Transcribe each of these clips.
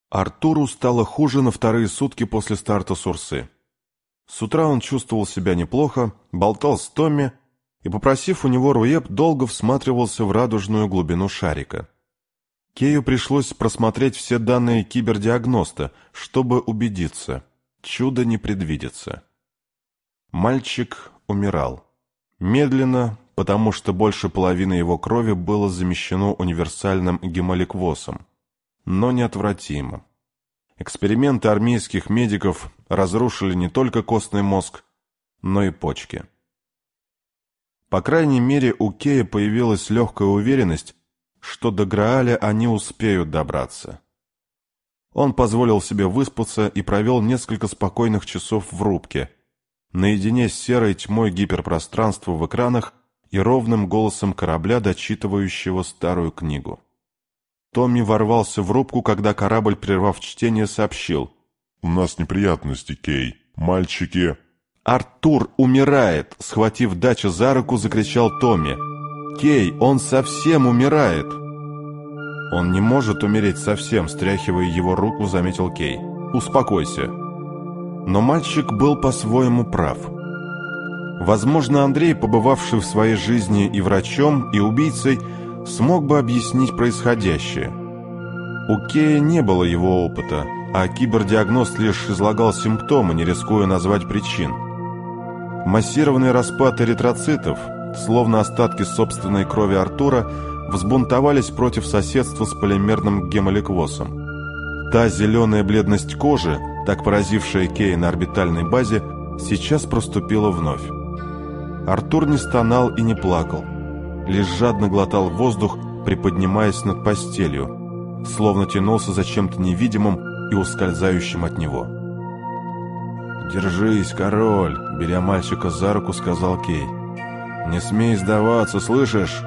Артуру стало хуже на вторые сутки после старта с Урсы. С утра он чувствовал себя неплохо, болтал с Томми и, попросив у него руэб, долго всматривался в радужную глубину шарика. Кею пришлось просмотреть все данные кибердиагноста, чтобы убедиться – чудо не предвидится. Мальчик умирал. Медленно, потому что больше половины его крови было замещено универсальным гемоликвосом, но неотвратимо. Эксперименты армейских медиков разрушили не только костный мозг, но и почки. По крайней мере, у Кея появилась легкая уверенность, что до Грааля они успеют добраться. Он позволил себе выспаться и провел несколько спокойных часов в рубке, наедине с серой тьмой гиперпространства в экранах и ровным голосом корабля, дочитывающего старую книгу. Томми ворвался в рубку, когда корабль, прервав чтение, сообщил: «У нас неприятности, Кей. Мальчики...» «Артур умирает!» — схватив Дача за руку, закричал Томми. «Кей, он совсем умирает!» «Он не может умереть совсем», — стряхивая его руку, заметил Кей. «Успокойся». Но мальчик был по-своему прав. Возможно, Андрей, побывавший в своей жизни и врачом, и убийцей, смог бы объяснить происходящее. У Кея не было его опыта, а кибердиагност лишь излагал симптомы, не рискуя назвать причин. Массированный распад эритроцитов, словно остатки собственной крови Артура, взбунтовались против соседства с полимерным гемоликвосом. Та зеленая бледность кожи, так поразившая Кея на орбитальной базе, сейчас проступила вновь. Артур не стонал и не плакал, лишь жадно глотал воздух, приподнимаясь над постелью, словно тянулся за чем-то невидимым и ускользающим от него. «Держись, король!» — беря мальчика за руку, сказал Кей. «Не смей сдаваться, слышишь?»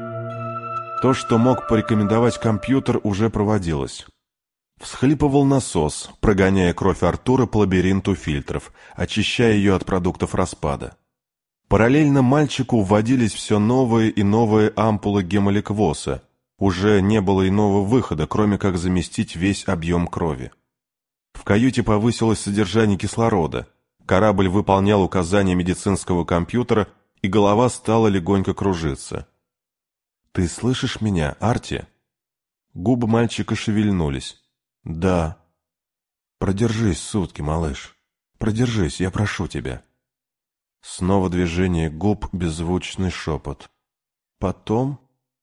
То, что мог порекомендовать компьютер, уже проводилось. Всхлипывал насос, прогоняя кровь Артура по лабиринту фильтров, очищая ее от продуктов распада. Параллельно мальчику вводились все новые и новые ампулы гемоликвоса. Уже не было иного выхода, кроме как заместить весь объем крови. В каюте повысилось содержание кислорода. Корабль выполнял указания медицинского компьютера, и голова стала легонько кружиться. «Ты слышишь меня, Арти?» Губы мальчика шевельнулись. «Да». «Продержись сутки, малыш. Продержись, я прошу тебя». Снова движение губ, беззвучный шепот. «Потом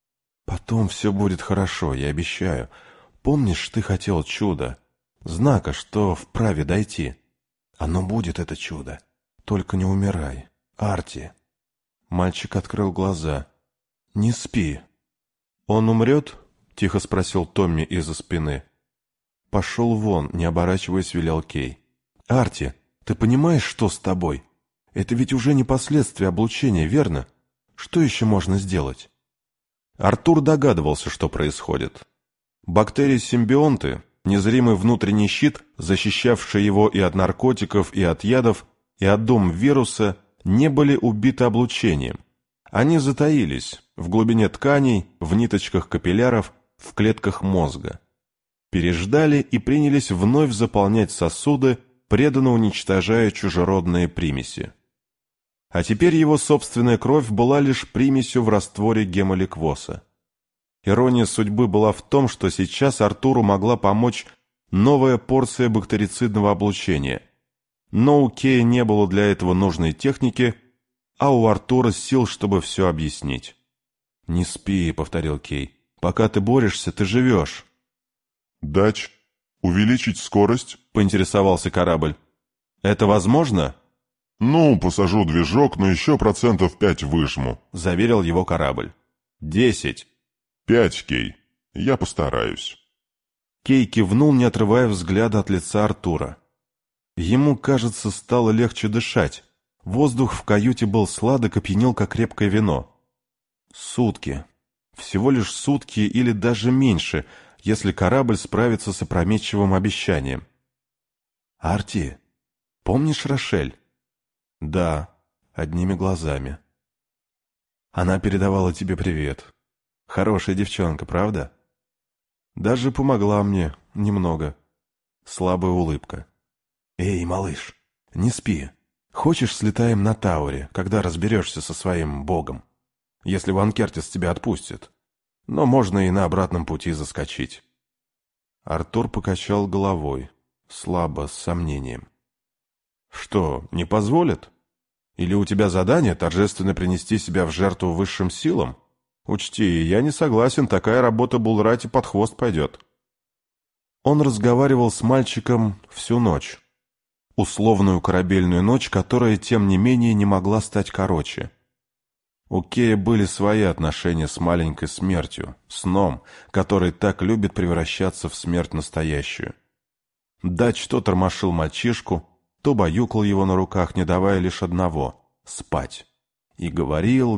все будет хорошо, я обещаю. Помнишь, ты хотел чуда? Знака, что вправе дойти. Оно будет, это чудо. Только не умирай, Арти». Мальчик открыл глаза. «Не спи». «Он умрет?» — тихо спросил Томми из-за спины. «Пошел вон», — не оборачиваясь, велел Кей. «Арти, ты понимаешь, что с тобой? Это ведь уже не последствия облучения, верно? Что еще можно сделать?» Артур догадывался, что происходит. Бактерии-симбионты, незримый внутренний щит, защищавший его и от наркотиков, и от ядов, и от дум вируса, не были убиты облучением. Они затаились в глубине тканей, в ниточках капилляров, в клетках мозга. Переждали и принялись вновь заполнять сосуды, преданно уничтожая чужеродные примеси. А теперь его собственная кровь была лишь примесью в растворе гемоликвоса. Ирония судьбы была в том, что сейчас Артуру могла помочь новая порция бактерицидного облучения. Но у Кея не было для этого нужной техники, а у Артура сил, чтобы все объяснить. «Не спи», — повторил Кей. «Пока ты борешься, ты живешь». «Дач, увеличить скорость?» — поинтересовался корабль. «Это возможно?» «Ну, посажу движок, но еще 5% выжму», — заверил его корабль. 10. 5, Кей. Я постараюсь». Кей кивнул, не отрывая взгляда от лица Артура. Ему, кажется, стало легче дышать. Воздух в каюте был сладок и пьянил, как крепкое вино. Сутки. Всего лишь сутки или даже меньше, если корабль справится с опрометчивым обещанием. «Арти, помнишь Рошель?» «Да, одними глазами». «Она передавала тебе привет. Хорошая девчонка, правда?» «Даже помогла мне немного. Слабая улыбка. «Эй, малыш, не спи. Хочешь, слетаем на Тауре, когда разберешься со своим богом? Если Ван Кертис тебя отпустит. Но можно и на обратном пути заскочить». Артур покачал головой, слабо, с сомнением. «Что, не позволит? Или у тебя задание торжественно принести себя в жертву высшим силам? Учти, я не согласен, такая работа Булрати под хвост пойдет». Он разговаривал с мальчиком всю ночь. Условную корабельную ночь, которая, тем не менее, не могла стать короче. У Кея были свои отношения с маленькой смертью, сном, который так любит превращаться в смерть настоящую. Дач то тормошил мальчишку, то баюкал его на руках, не давая лишь одного — спать. И говорил.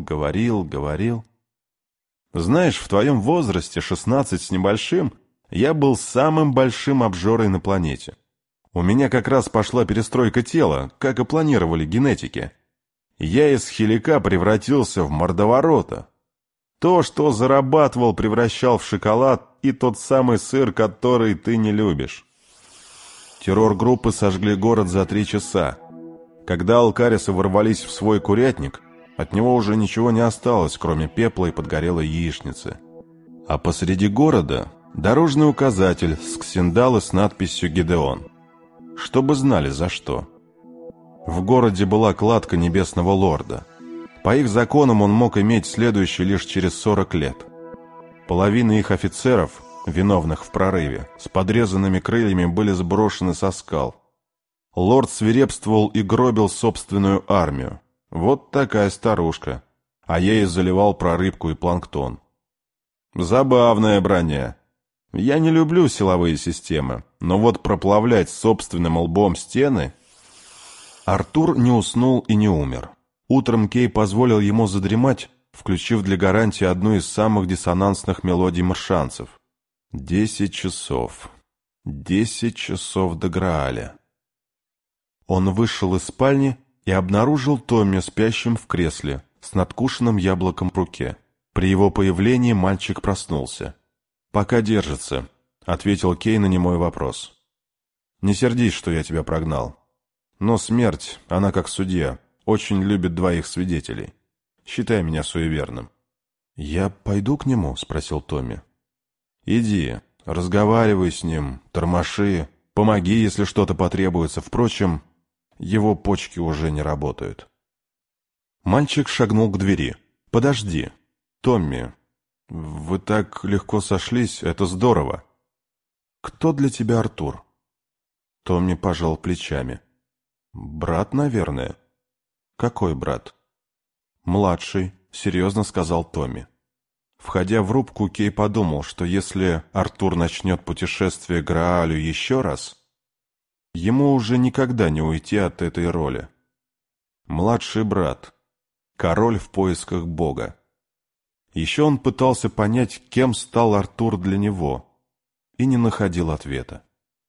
«Знаешь, в твоем возрасте, 16 с небольшим, я был самым большим обжорой на планете. У меня как раз пошла перестройка тела, как и планировали генетики. Я из хилика превратился в мордоворота. То, что зарабатывал, превращал в шоколад и тот самый сыр, который ты не любишь». Террор-группы сожгли город за 3 часа. Когда алкарисы ворвались в свой курятник, от него уже ничего не осталось, кроме пепла и подгорелой яичницы. А посреди города дорожный указатель с ксендалы с надписью «Гидеон». Чтобы знали, за что. В городе была кладка Небесного Лорда. По их законам он мог иметь следующий лишь через 40 лет. Половина их офицеров, виновных в прорыве, с подрезанными крыльями были сброшены со скал. Лорд свирепствовал и гробил собственную армию. Вот такая старушка. А ей заливал прорыбку и планктон. Забавная броня. Я не люблю силовые системы, но вот проплавлять собственным лбом стены... Артур не уснул и не умер. Утром Кей позволил ему задремать, включив для гарантии одну из самых диссонансных мелодий маршанцев. 10 часов. 10 часов до Грааля. Он вышел из спальни и обнаружил Томми спящим в кресле с надкушенным яблоком в руке. При его появлении мальчик проснулся. «Пока держится», — ответил Кей на немой вопрос. «Не сердись, что я тебя прогнал. Но смерть, она как судья, очень любит двоих свидетелей. Считай меня суеверным». «Я пойду к нему?» — спросил Томми. «Иди, разговаривай с ним, тормоши, помоги, если что-то потребуется. Впрочем, его почки уже не работают». Мальчик шагнул к двери. «Подожди. Томми, вы так легко сошлись, это здорово. Кто для тебя Артур?» Томми пожал плечами. «Брат, наверное». «Какой брат?» «Младший», — серьезно сказал Томми. Входя в рубку, Кей подумал, что если Артур начнет путешествие к Граалю еще раз, ему уже никогда не уйти от этой роли. Младший брат. Король в поисках Бога. Еще он пытался понять, кем стал Артур для него, и не находил ответа.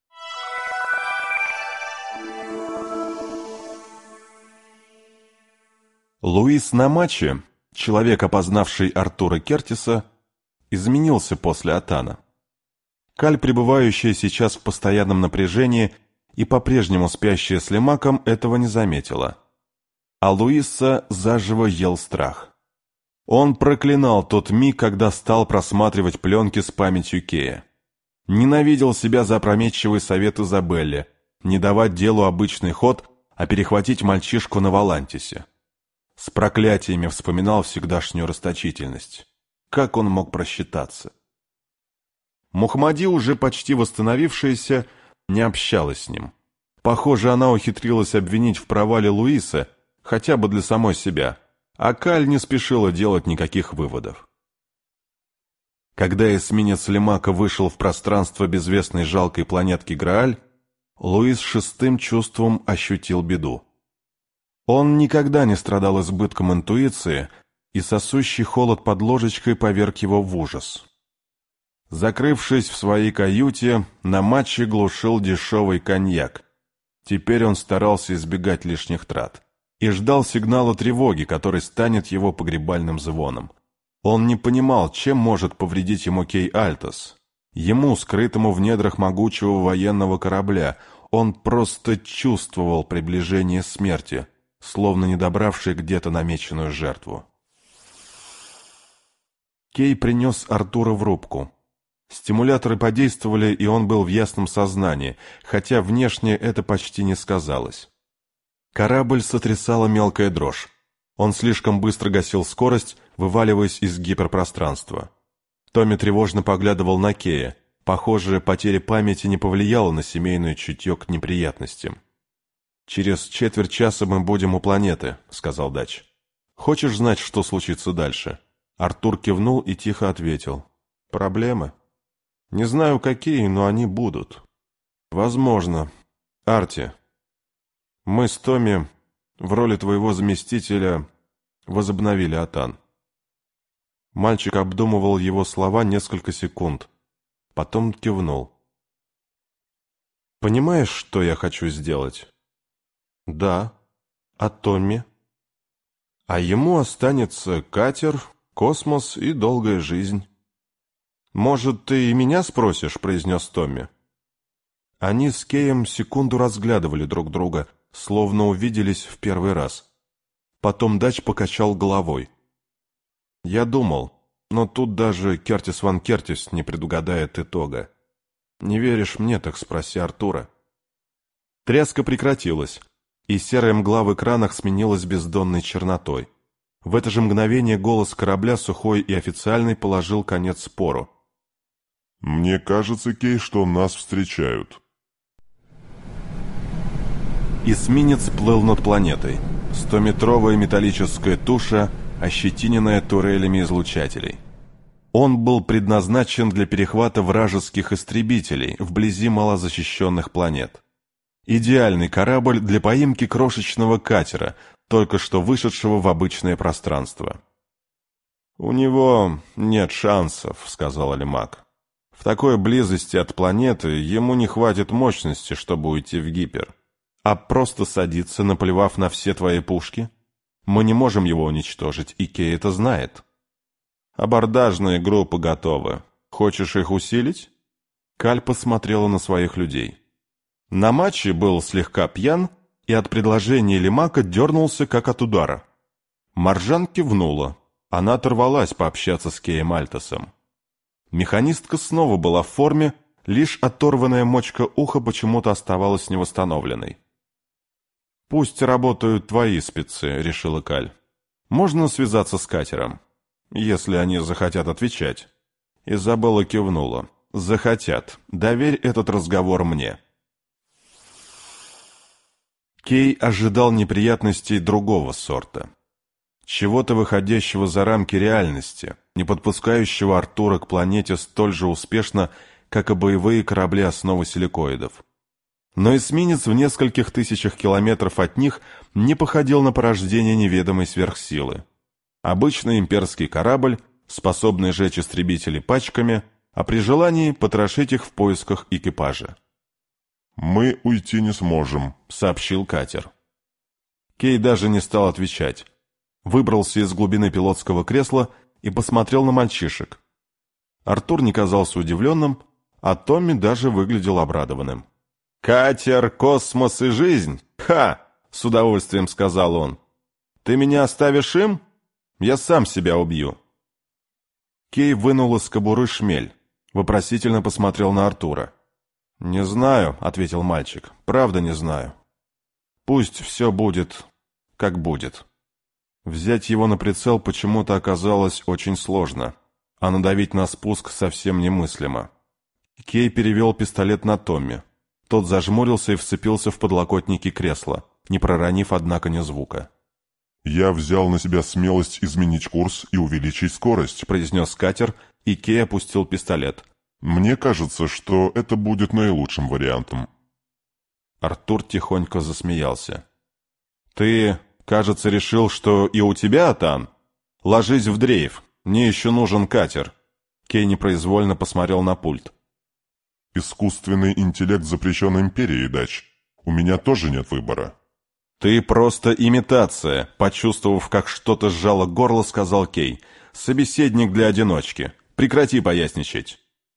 Луис Намачи, человек, опознавший Артура Кертиса, изменился после Атана. Каль, пребывающая сейчас в постоянном напряжении и по-прежнему спящая с Лемаком, этого не заметила. А Луиса заживо ел страх. Он проклинал тот миг, когда стал просматривать пленки с памятью Кея. Ненавидел себя за опрометчивый совет Изабелле, не давать делу обычный ход, а перехватить мальчишку на Валантисе. С проклятиями вспоминал всегдашнюю расточительность. Как он мог просчитаться? Мухаммади, уже почти восстановившаяся, не общалась с ним. Похоже, она ухитрилась обвинить в провале Луиса, хотя бы для самой себя, а Каль не спешила делать никаких выводов. Когда эсминец Лемака вышел в пространство безвестной жалкой планетки Грааль, Луис шестым чувством ощутил беду. Он никогда не страдал избытком интуиции, и сосущий холод под ложечкой поверг его в ужас. Закрывшись в своей каюте, Намачи глушил дешевый коньяк. Теперь он старался избегать лишних трат и ждал сигнала тревоги, который станет его погребальным звоном. Он не понимал, чем может повредить ему Кей Альтос. Ему, скрытому в недрах могучего военного корабля, он просто чувствовал приближение смерти, словно не добравший где-то намеченную жертву. Кей принес Артура в рубку. Стимуляторы подействовали, и он был в ясном сознании, хотя внешне это почти не сказалось. Корабль сотрясала мелкая дрожь. Он слишком быстро гасил скорость, вываливаясь из гиперпространства. Томми тревожно поглядывал на Кея. Похоже, потеря памяти не повлияла на семейное чутье к неприятностям. «Через четверть часа мы будем у планеты», — сказал Дач. «Хочешь знать, что случится дальше?» Артур кивнул и тихо ответил. «Проблемы? Не знаю, какие, но они будут. Возможно. Арти, мы с Томми в роли твоего заместителя возобновили Атан». Мальчик обдумывал его слова несколько секунд. Потом кивнул. «Понимаешь, что я хочу сделать?» «Да. А Томми?» «А ему останется катер, космос и долгая жизнь». «Может, ты и меня спросишь?» — произнес Томми. Они с Кеем секунду разглядывали друг друга, словно увиделись в первый раз. Потом Дач покачал головой. «Я думал, но тут даже Кертис Ван Кертис не предугадает итога. Не веришь мне, так спроси Артура». Тряска прекратилась, и серая мгла в экранах сменилась бездонной чернотой. В это же мгновение голос корабля, сухой и официальный, положил конец спору. «Мне кажется, Кей, что нас встречают». Эсминец плыл над планетой. 100-метровая металлическая туша, ощетиненная турелями излучателей. Он был предназначен для перехвата вражеских истребителей вблизи малозащищенных планет. Идеальный корабль для поимки крошечного катера, только что вышедшего в обычное пространство. «У него нет шансов», — сказал Алимак. «В такой близости от планеты ему не хватит мощности, чтобы уйти в гипер. А просто садиться, наплевав на все твои пушки? Мы не можем его уничтожить, и Кей это знает». «Абордажные группы готовы. Хочешь их усилить?» Каль посмотрела на своих людей. На матче был слегка пьян, и от предложения Лимака дернулся, как от удара. Маржан кивнула. Она оторвалась пообщаться с Кеем Альтосом. Механистка снова была в форме, лишь оторванная мочка уха почему-то оставалась невосстановленной. «Пусть работают твои спецы», — решила Каль. «Можно связаться с катером, если они захотят отвечать». Изабелла кивнула. «Захотят. Доверь этот разговор мне». Кей ожидал неприятностей другого сорта. Чего-то выходящего за рамки реальности, не подпускающего Артура к планете столь же успешно, как и боевые корабли основы силикоидов. Но эсминец в нескольких тысячах километров от них не походил на порождение неведомой сверхсилы. Обычный имперский корабль, способный жечь истребителей пачками, а при желании потрошить их в поисках экипажа. «Мы уйти не сможем», — сообщил катер. Кей даже не стал отвечать. Выбрался из глубины пилотского кресла и посмотрел на мальчишек. Артур не казался удивленным, а Томми даже выглядел обрадованным. «Катер, космос и жизнь? Ха!» — с удовольствием сказал он. «Ты меня оставишь им? Я сам себя убью». Кей вынул из кобуры шмель, вопросительно посмотрел на Артура. «Не знаю», — ответил мальчик, — «правда не знаю. Пусть все будет, как будет». Взять его на прицел почему-то оказалось очень сложно, а надавить на спуск совсем немыслимо. Кей перевел пистолет на Томми. Тот зажмурился и вцепился в подлокотники кресла, не проронив, однако, ни звука. «Я взял на себя смелость изменить курс и увеличить скорость», — произнес катер, и Кей опустил пистолет. «Мне кажется, что это будет наилучшим вариантом». Артур тихонько засмеялся. «Ты, кажется, решил, что и у тебя, Атан? Ложись в дрейф, мне еще нужен катер». Кей непроизвольно посмотрел на пульт. «Искусственный интеллект запрещен империей, Дач. У меня тоже нет выбора». «Ты просто имитация», — почувствовав, как что-то сжало горло, сказал Кей. «Собеседник для одиночки. Прекрати поясничать».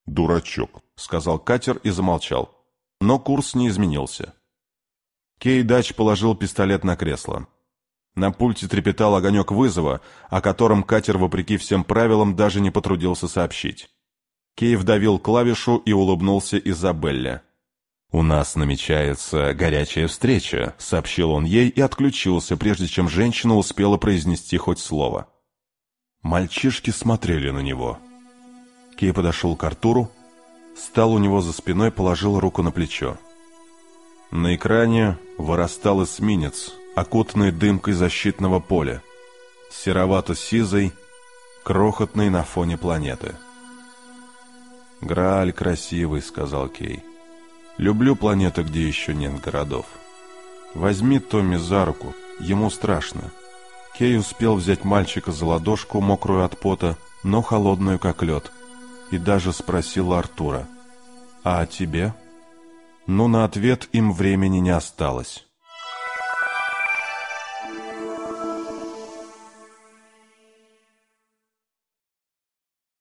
«Дурачок», — сказал катер и замолчал. Но курс не изменился. Кей Дач положил пистолет на кресло. На пульте трепетал огонек вызова, о котором катер, вопреки всем правилам, даже не потрудился сообщить. Кей вдавил клавишу и улыбнулся Изабелле. «У нас намечается горячая встреча», — сообщил он ей и отключился, прежде чем женщина успела произнести хоть слово. Мальчишки смотрели на него. Кей подошел к Артуру, стал у него за спиной, положил руку на плечо. На экране вырастал эсминец, окутанный дымкой защитного поля, серовато-сизый, крохотный на фоне планеты. «Грааль красивый», — сказал Кей. «Люблю планеты, где еще нет городов. Возьми Томми за руку, ему страшно». Кей успел взять мальчика за ладошку, мокрую от пота, но холодную как лед, и даже спросил Артура: «А о тебе?» Но на ответ им времени не осталось.